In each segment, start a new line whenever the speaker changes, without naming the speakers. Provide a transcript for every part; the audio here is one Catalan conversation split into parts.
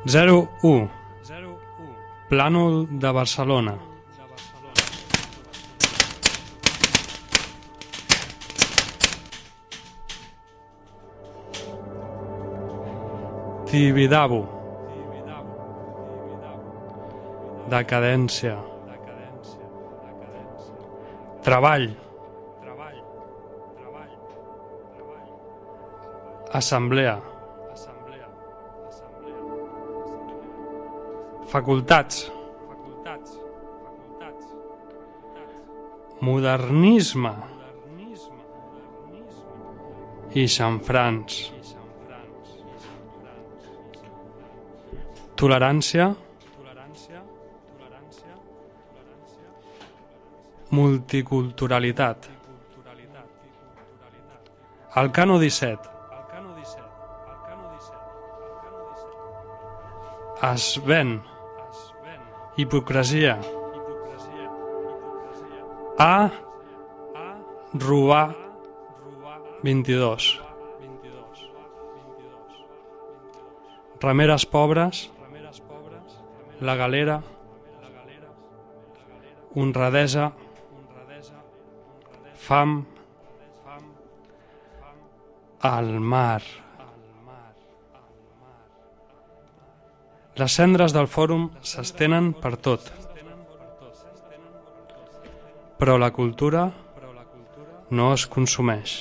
01. Plànol de Barcelona. Tibidabo. Decadència. Treball. Assemblea. Facultats. Modernisme. I xamfrans. Tolerància. Multiculturalitat. El Cano 17. Es ven. Hipocresia. A robar 22. Remeres pobres. La galera. Honradesa. Fam. Al mar. Les cendres del fòrum s'estenen per tot. Però la cultura no es consumeix.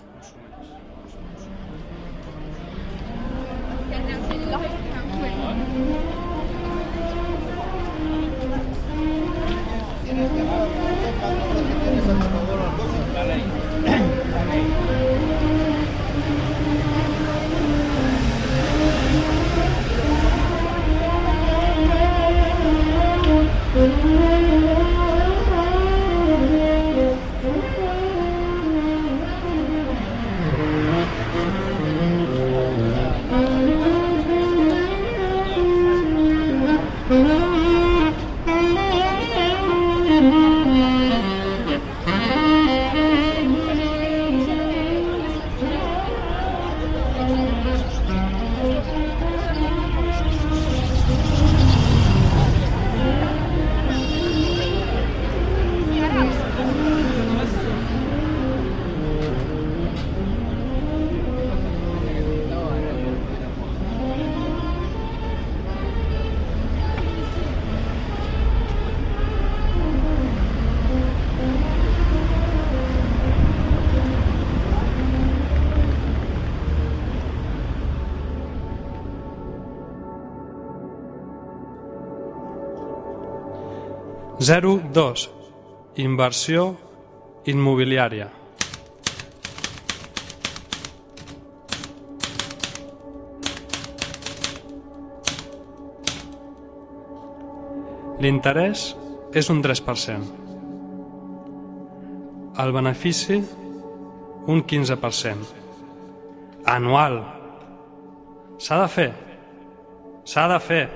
Zero 2. Inversió immobiliària. L'interès és un 3%. El benefici, un 15%. Anual. S'ha de fer. S'ha de fer.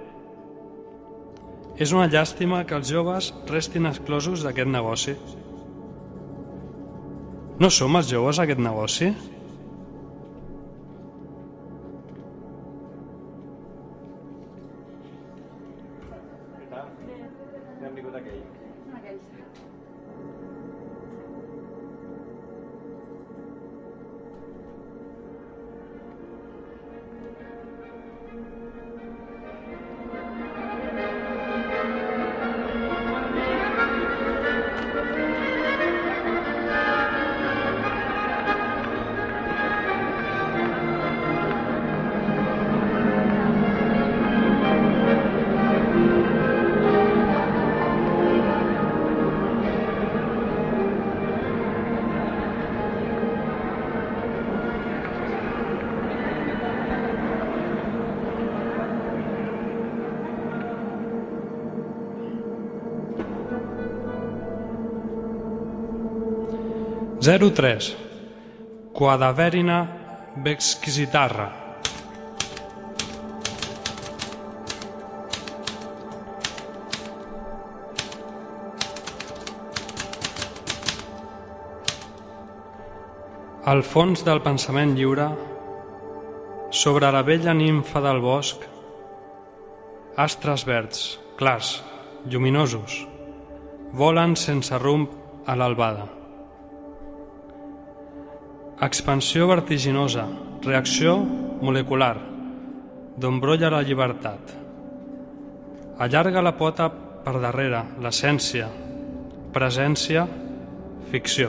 És una llàstima que els joves restin exclosos d'aquest negoci. No som els joves aquest negoci? Zero 3. Quadaverina vexquizitarra. Al fons del pensament lliure, sobre la vella nimfa del bosc, Astres verds, clars, lluminosos, volen sense rumb a l'albada. Expansió vertiginosa, reacció molecular, d'on brolla la llibertat. Allarga la pota per darrere, l'essència, presència, ficció.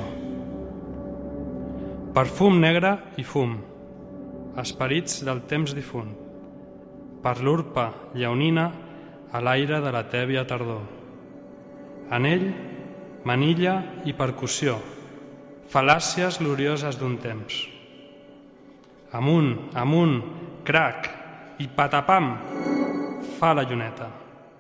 Perfum negre i fum, esperits del temps difunt, per l'urpa lleonina a l'aire de la tèbia tardor. En ell, manilla i percussió, fal·làcies glorioses d'un temps. Amunt, amunt, crac i patapam, fa la lluneta.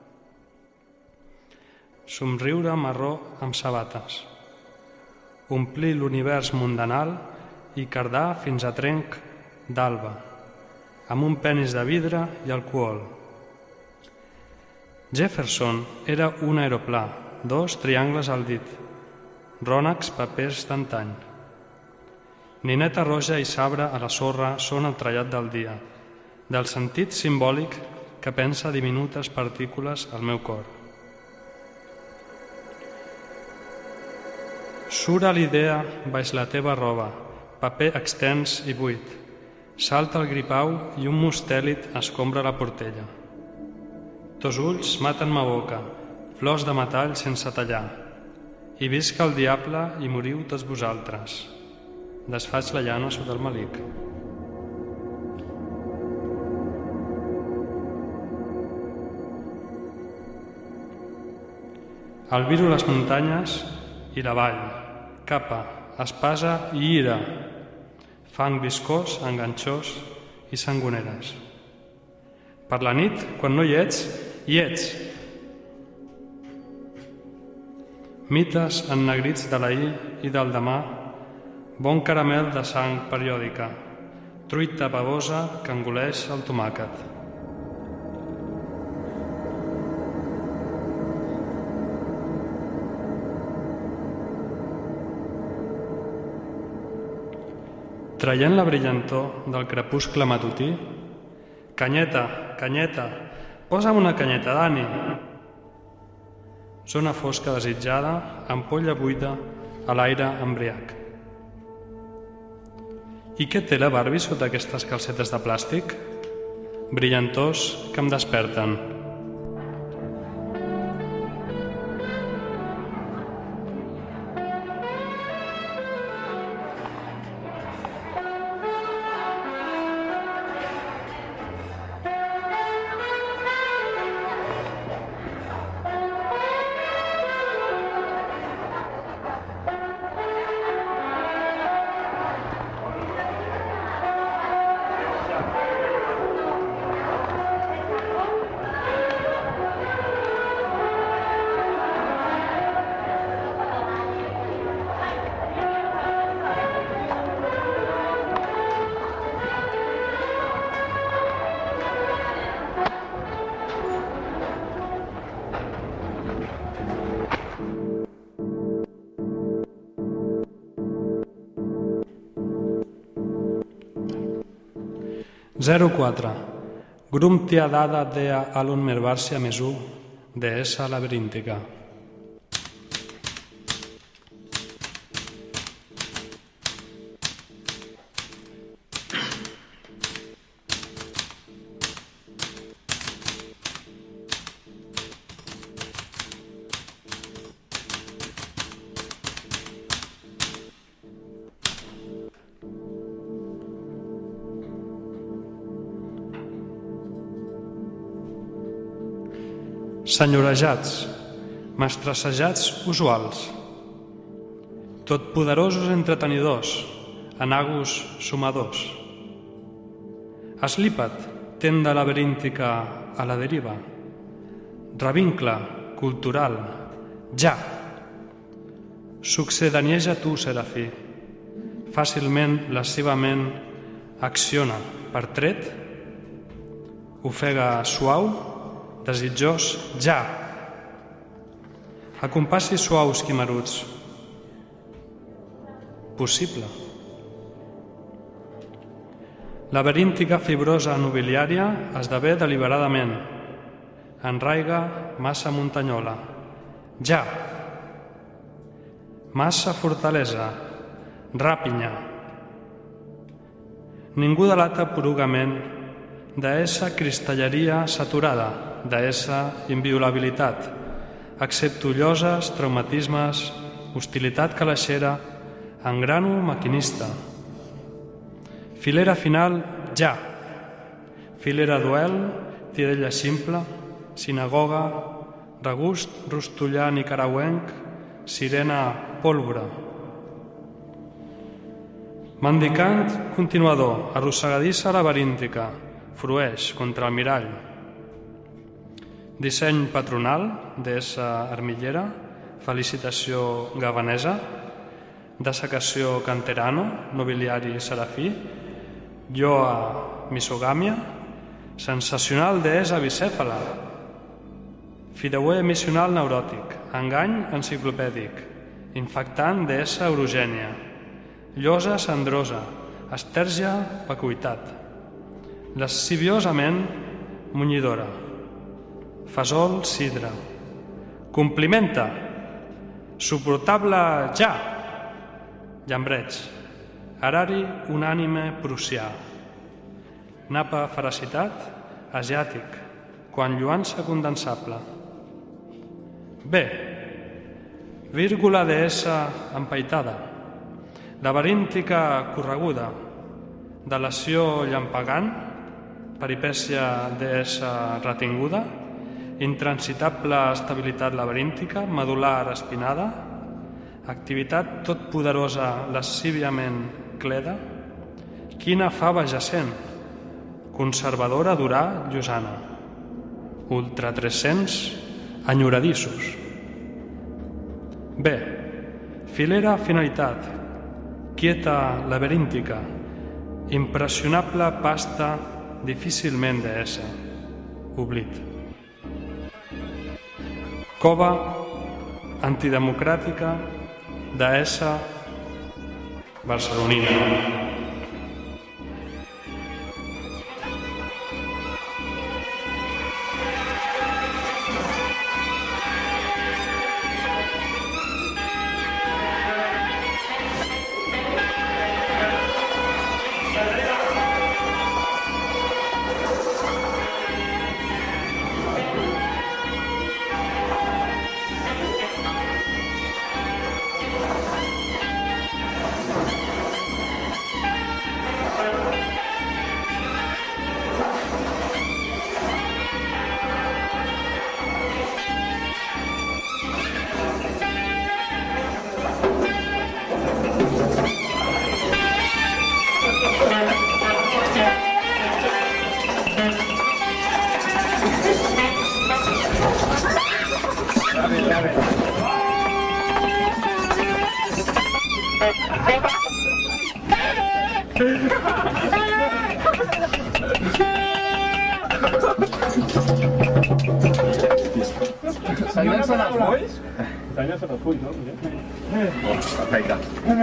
Somriure marró amb sabates, omplir l'univers mundanal i cardar fins a trenc d'alba, amb un penis de vidre i alcohol. Jefferson era un aeroplà, 2 triangles al dit, rònecs papers d'antany. Nineta roja i sabre a la sorra són el trellat del dia, del sentit simbòlic que pensa diminutes partícules al meu cor. Sura l'idea baix la teva roba, paper extens i buit. Salta el gripau i un mustèlit escombra la portella. Tos ulls maten ma boca, flors de metall sense tallar. I visca el diable i moriu tots vosaltres. Desfaig la llana sota el malic. Albiro les muntanyes i la vall, capa, espasa i ira, fang viscós, enganxós i sangoneres. Per la nit, quan no hi ets, mites ennegrits de l'ahir i del demà, bon caramel de sang periòdica, truita babosa que engoleix el tomàquet. Traient la brillantor del crepuscle matutí, canyeta, canyeta, posa'm una canyeta, Dani. Zona fosca desitjada, ampolla buida a l'aire embriac. I què té la Barbie sota aquestes calcetes de plàstic? Brillantors que em desperten. Zero 4. Grumtia dada dea alun merbarsia mesu de esa laberintica. Senyorejats, mestressejats usuals, totpoderosos entretenidors, anagos sumadors. Eslipat, tenda laberíntica a la deriva, revincle cultural, ja. Succedanieja tu, Serafí, fàcilment, lascivament, acciona per tret, ofega suau, desitjós, ja. A compassis suaus quimeruts. Possible. Laberíntica fibrosa nobiliària esdevé deliberadament. enraiga massa muntanyola. Ja! Massa fortalesa, ràpinya. Ningú delata porugament d'essa cristalleria saturada, d'essa inviolabilitat, excepto lloses, traumatismes, hostilitat calaixera, engrano maquinista. Filera final, ja. Filera duel, tirella simple, sinagoga, regust rostollà nicaragüenc, sirena pólvora. Mendicant continuador, arrossegadissa laberíntica, frueix contra el mirall. Disseny patronal, deessa armillera, felicitació gavanesa, dessecació canterano, nobiliari serafí, lloa misogàmia, sensacional deessa bicèfala, fideuer missional neuròtic, engany enciclopèdic, infectant deessa orogènia, llosa cendrosa, estèrgia vacuïtat, lasciviosament munyidora, fesol sidra, complimenta, suportable ja, llambreig, erari unànime prussià, napa feracitat, asiàtic, quan lluança condensable. Bé, vírgula deessa empaitada, laberíntica correguda, delació llampegant, peripècia deessa retinguda, intransitable estabilitat laberíntica, medular espinada, activitat totpoderosa lascíviament cleda, quina fava jacent, conservadora durà llosana, ultra 300 enyoradissos. Bé, filera finalitat, quieta laberíntica, impressionable pasta difícilment deessa, oblit. Cova antidemocràtica deessa barcelonina.
S'enllancen els fulls?
S'enllancen els fulls, no?
Perfecte.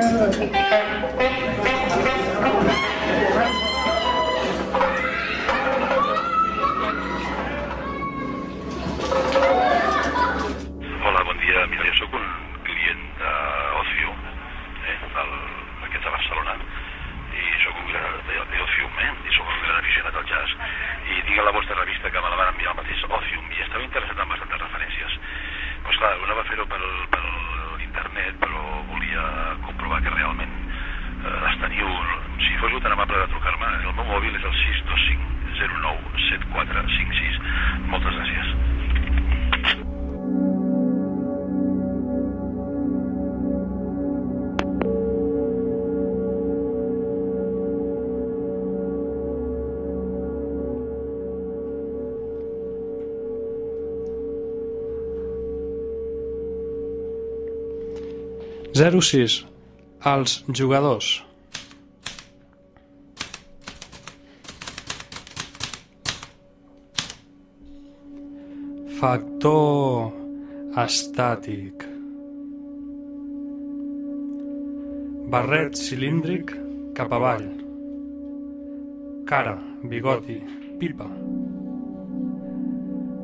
Hola, bon dia. Mira, jo soc un client d'Ocio, d'aquests de Barcelona, i soc un d'Ocium, i soc un gran aficionat al jazz, i tinc a la vostra revista que me la van enviar el mateix Ocium, i estava interessat en bastantes referències. Doncs clar, una va fer-ho per internet, però volia comprovar que realment les teniu. Si fos tan amable de trucar-me, el meu mòbil és el 625 09 7456. Moltes gràcies.
Zero 6. Els jugadors. Factor estàtic. Barret cilíndric cap avall. Cara, bigoti, pipa.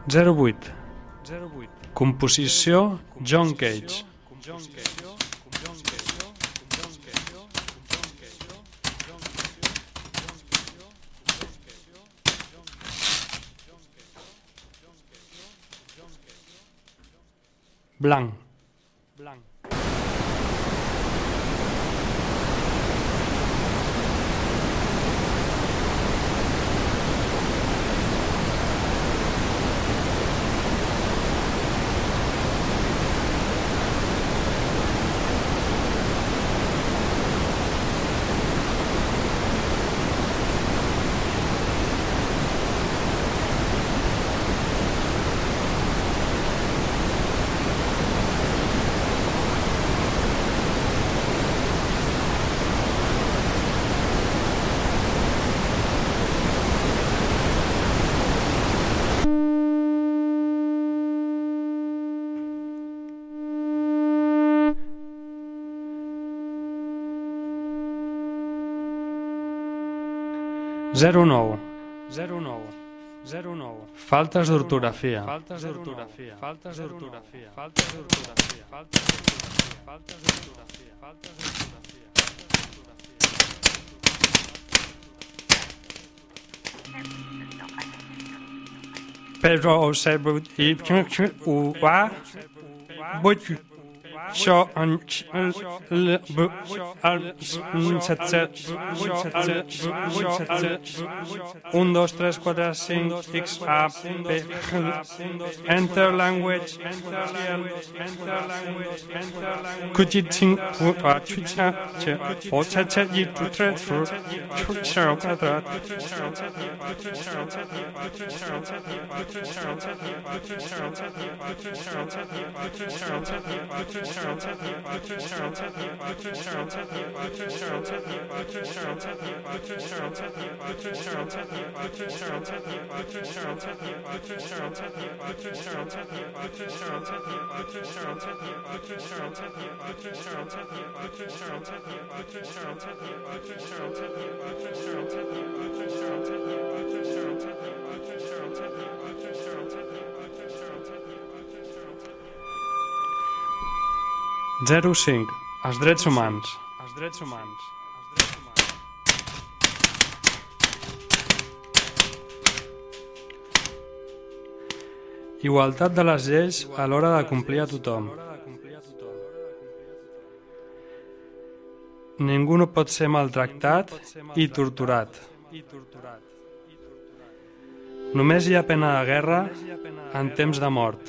08. Composició John Cage. Blanc. 09. Faltes d'ortografia. Però això en un, dos, tres, quatre, cinc, x, a, b, enter language, kuching, chucha, o chacha, y tu tres, chucha, cuatro, Zero 5. Els drets humans. Igualtat de les lleis a l'hora de complir a tothom. Ningú no pot ser maltractat i torturat. Només hi ha pena de guerra en temps de mort.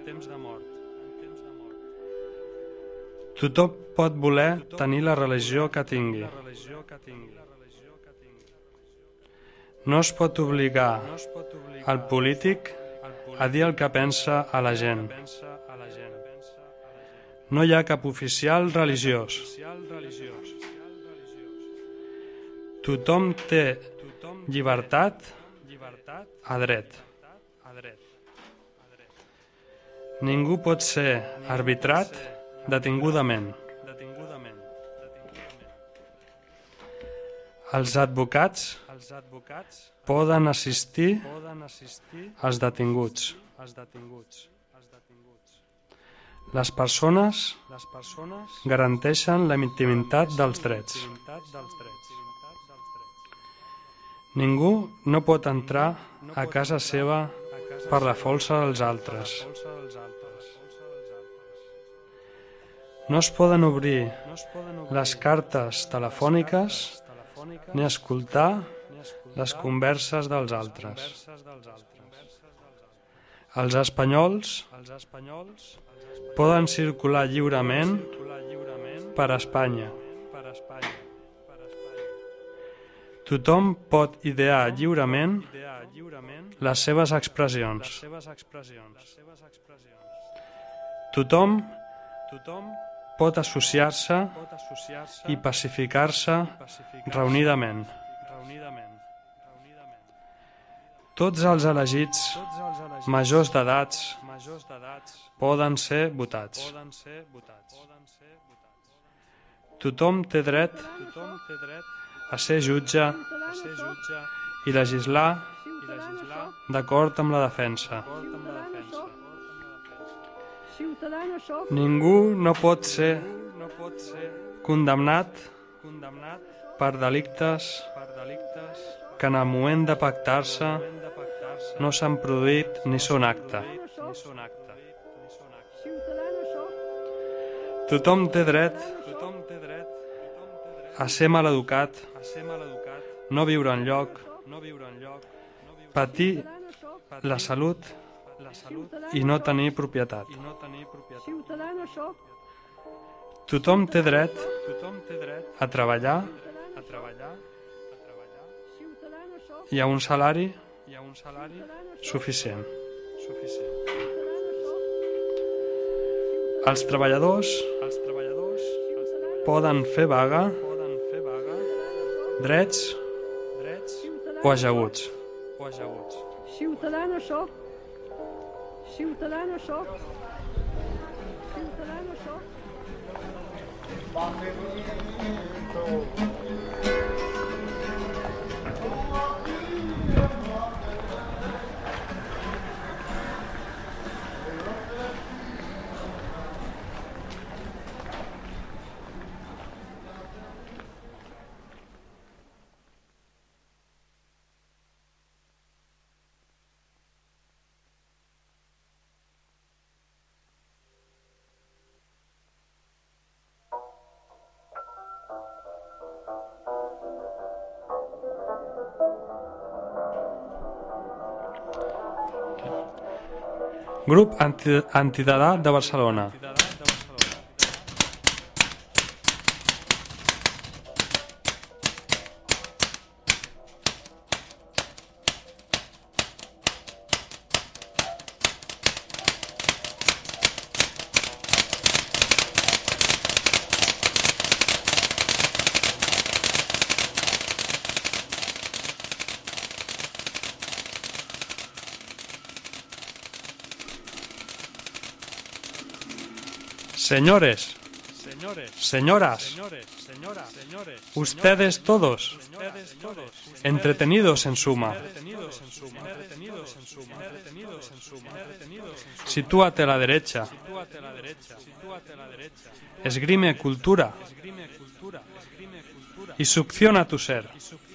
Tothom pot voler tenir la religió que tingui. No es pot obligar al polític a dir el que pensa a la gent. No hi ha cap oficial religiós. Tothom té llibertat a dret. Ningú pot ser arbitrat detingudament. Els advocats poden assistir als detinguts. Les persones garanteixen la intimitat dels drets. Ningú no pot entrar a casa seva per la força dels altres. No es poden obrir les cartes telefòniques ni escoltar les converses dels altres. Els espanyols poden circular lliurement per Espanya. Tothom pot idear lliurement les seves expressions. Tothom pot associar-se i pacificar-se reunidament. Tots els elegits majors d'edats poden ser votats. Tothom té dret a ser jutge i legislar d'acord amb la defensa. Ningú no pot ser condemnat per delictes que en el moment de pactar-se no s'han produït ni són acte. Tothom té dret a ser maleducat, no viure enlloc, patir la salut i no tenir propietat. Tothom té dret a treballar i a un salari suficient. Els treballadors poden fer vaga, drets o ajaguts.
Ciutadano soc. Ciutadano soc. Ciutadano soc.
Grup Antidadà de Barcelona. Señores, señoras, ustedes todos, entretenidos en suma. Sitúate a la derecha. Esgrime cultura y succiona tu ser.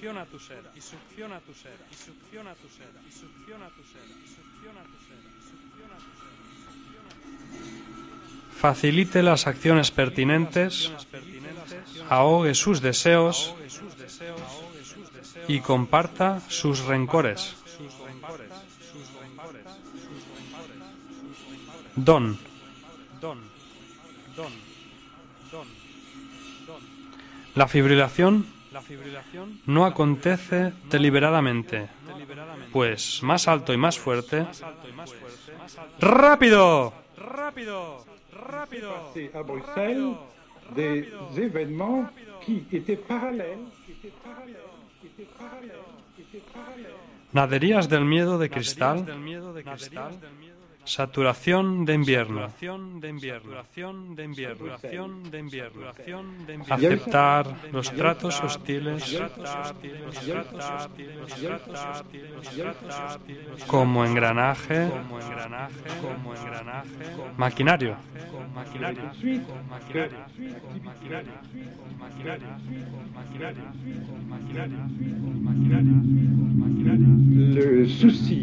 Facilite las acciones pertinentes, ahogue sus deseos y comparta sus rencores. Don. La fibrilación no acontece deliberadamente, pues más alto y más fuerte. ¡Rápido! ¡Rápido!
Passé à Bruxelles des événements qui étaient parallèles.
Naderías del miedo de cristal, saturación de invierno, aceptar los tratos hostiles como engranaje, maquinario.
Le souci.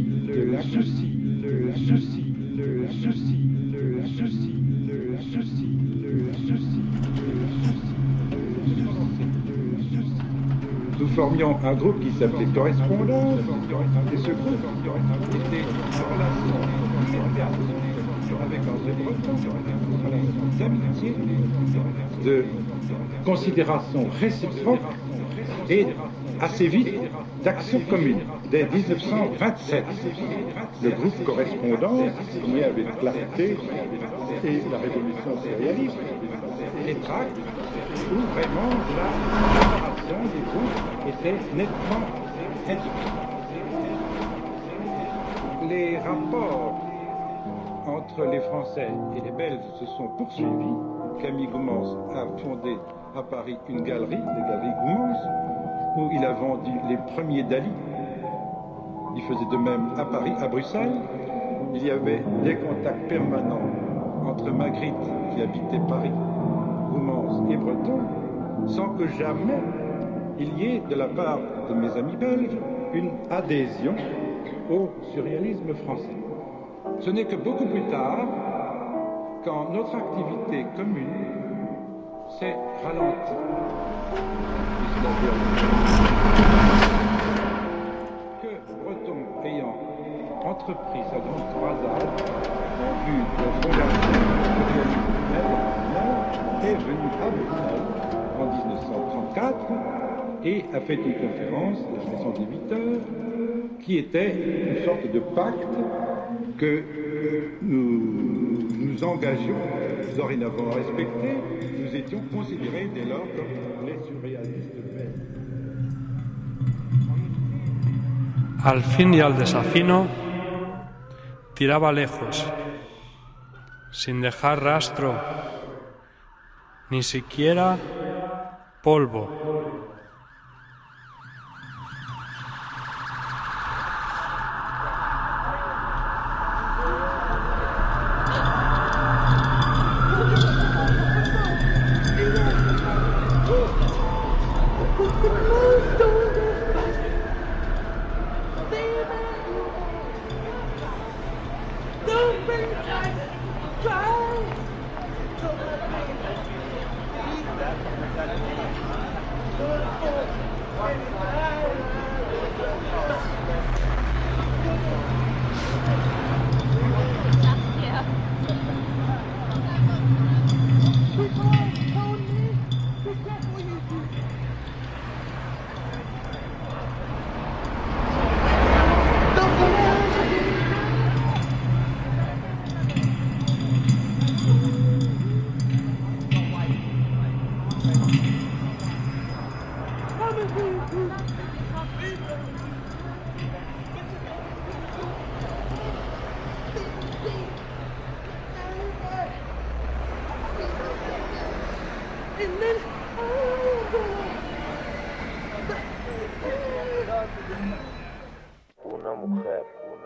Nous formions un groupe qui s'appelait Correspondance, et ce groupe était en relation avec André Breton, en relation d'amitié, de considération réciproque et assez vite d'action commune. Dès 1927, le groupe Correspondance, signé avec clarté et la révolution impérialiste, les tracts où vraiment la séparation des groupes était nettement indiquée. Les rapports entre les Français et les Belges se sont poursuivis. Camille Goumans a fondé à Paris une galerie, la galerie Goumans, où il a vendu les premiers Dali. Il faisait de même à Paris, à Bruxelles. Il y avait des contacts permanents entre Magritte, qui habitait Paris, Roumance et Breton, sans que jamais il y ait, de la part de mes amis belges, une adhésion au surréalisme français. Ce n'est que beaucoup plus tard, quand notre activité commune s'est ralentie, que Breton ayant entrepris sa grande croisade en vue de fondation du surréalisme international est venu à Bruxelles en 1934 et a fait une conférence de 78 heures qui était une sorte de pacte que nous engagions dorénavant à respecter. Nous étions considérés dès lors comme les surréalistes belges.
Al fin y al desafino, tiraba lejos, sin dejar rastro, ni siquiera polvo.
Una mujer.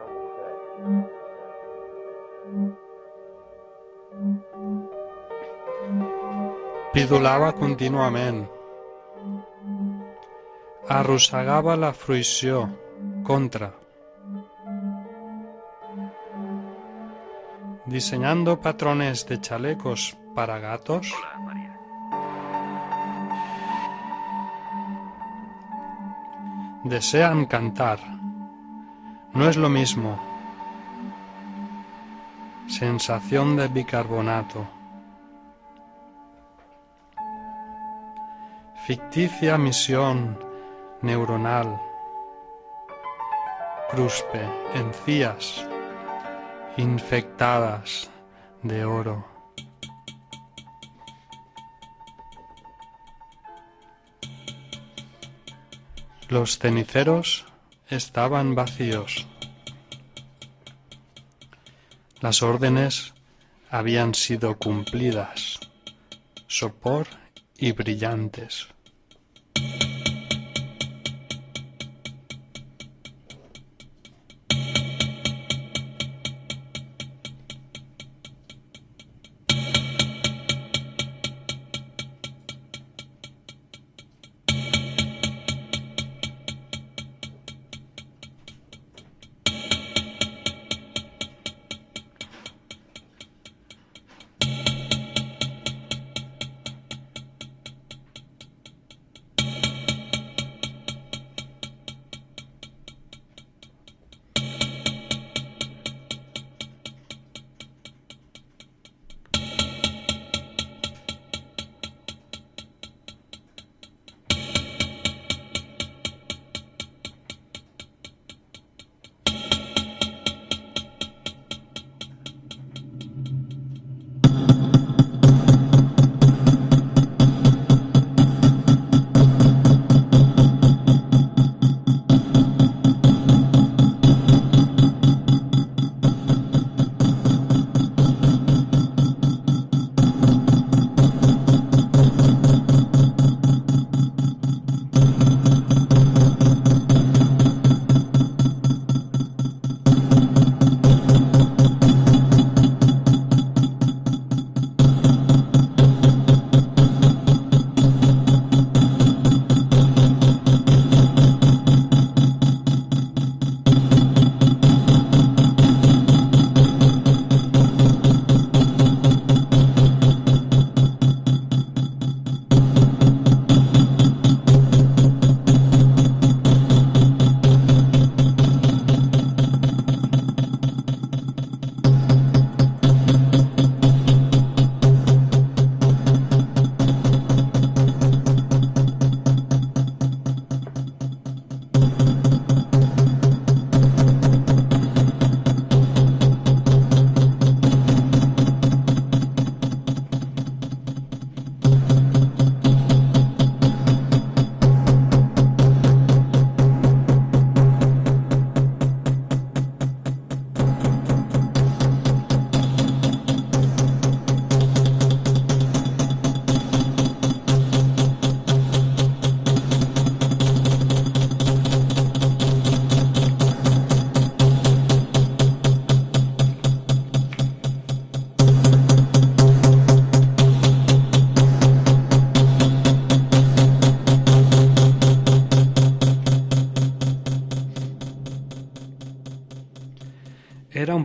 Pidolava contínuament. Arrossegava la fruïció contra. Diseñando patrones de chalecos para gatos.
Hola, María.
Desean cantar. No es lo mismo. Sensación de bicarbonato. Ficticia misión neuronal. Cruspe, encías infectadas de oro. Los ceniceros estaban vacíos. Las órdenes habían sido cumplidas. Sopor y brillantes.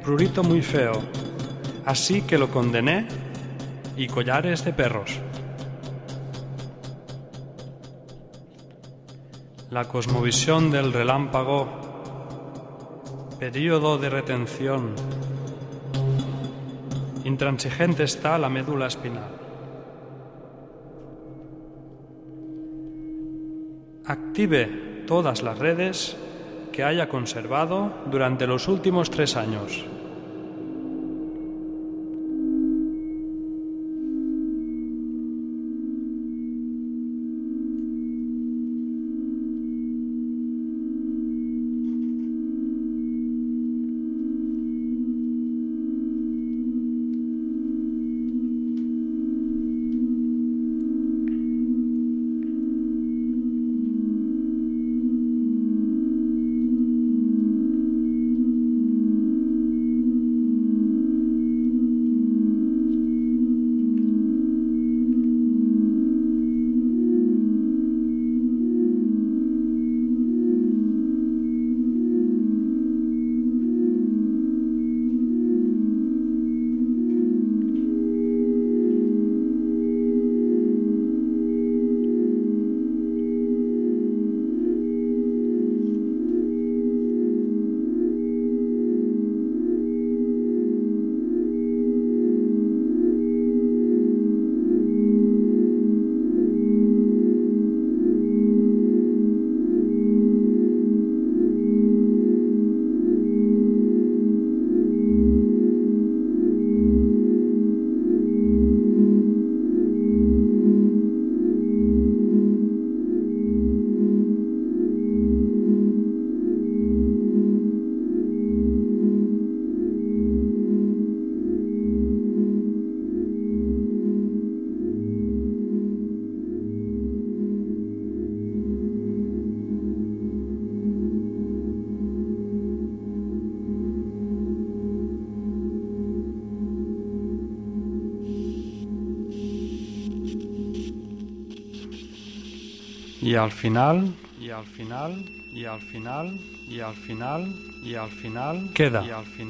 prurito muy feo, así que lo condené y collares de perros. La cosmovisión del relámpago, período de retención. Intransigente está la médula espinal. Active todas las redes que haya conservado durante los últimos 3 años. Y al final queda.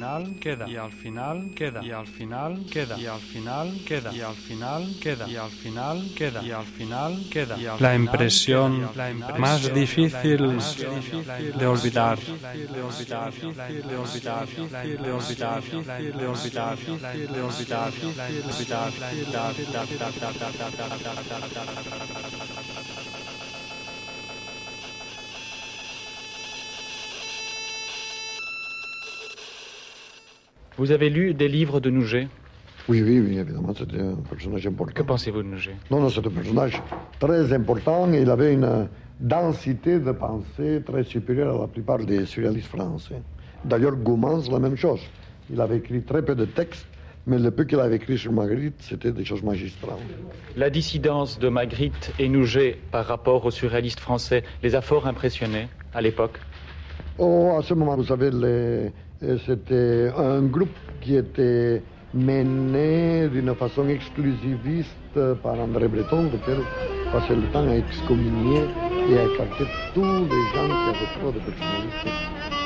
La impresión más difícil de olvidar.
Vous avez lu des livres de Nouget?
Oui, évidemment, c'était un personnage important.
Que pensez-vous de Nouget?
Non, c'est un personnage très important. Il avait une densité de pensée très supérieure à la plupart des surréalistes français. D'ailleurs, Goumans, la même chose. Il avait écrit très peu de textes, mais le peu qu'il avait écrit sur Magritte, c'était des choses magistrales.
La dissidence de Magritte et Nouget par rapport aux surréalistes français les a fort impressionnés à l'époque?
Oh, à ce moment, vous savez, c'était un groupe qui était mené d'une façon exclusiviste par André Breton, lequel passait le temps à excommunier et à écarter tous les gens qui avaient trop de personnalité.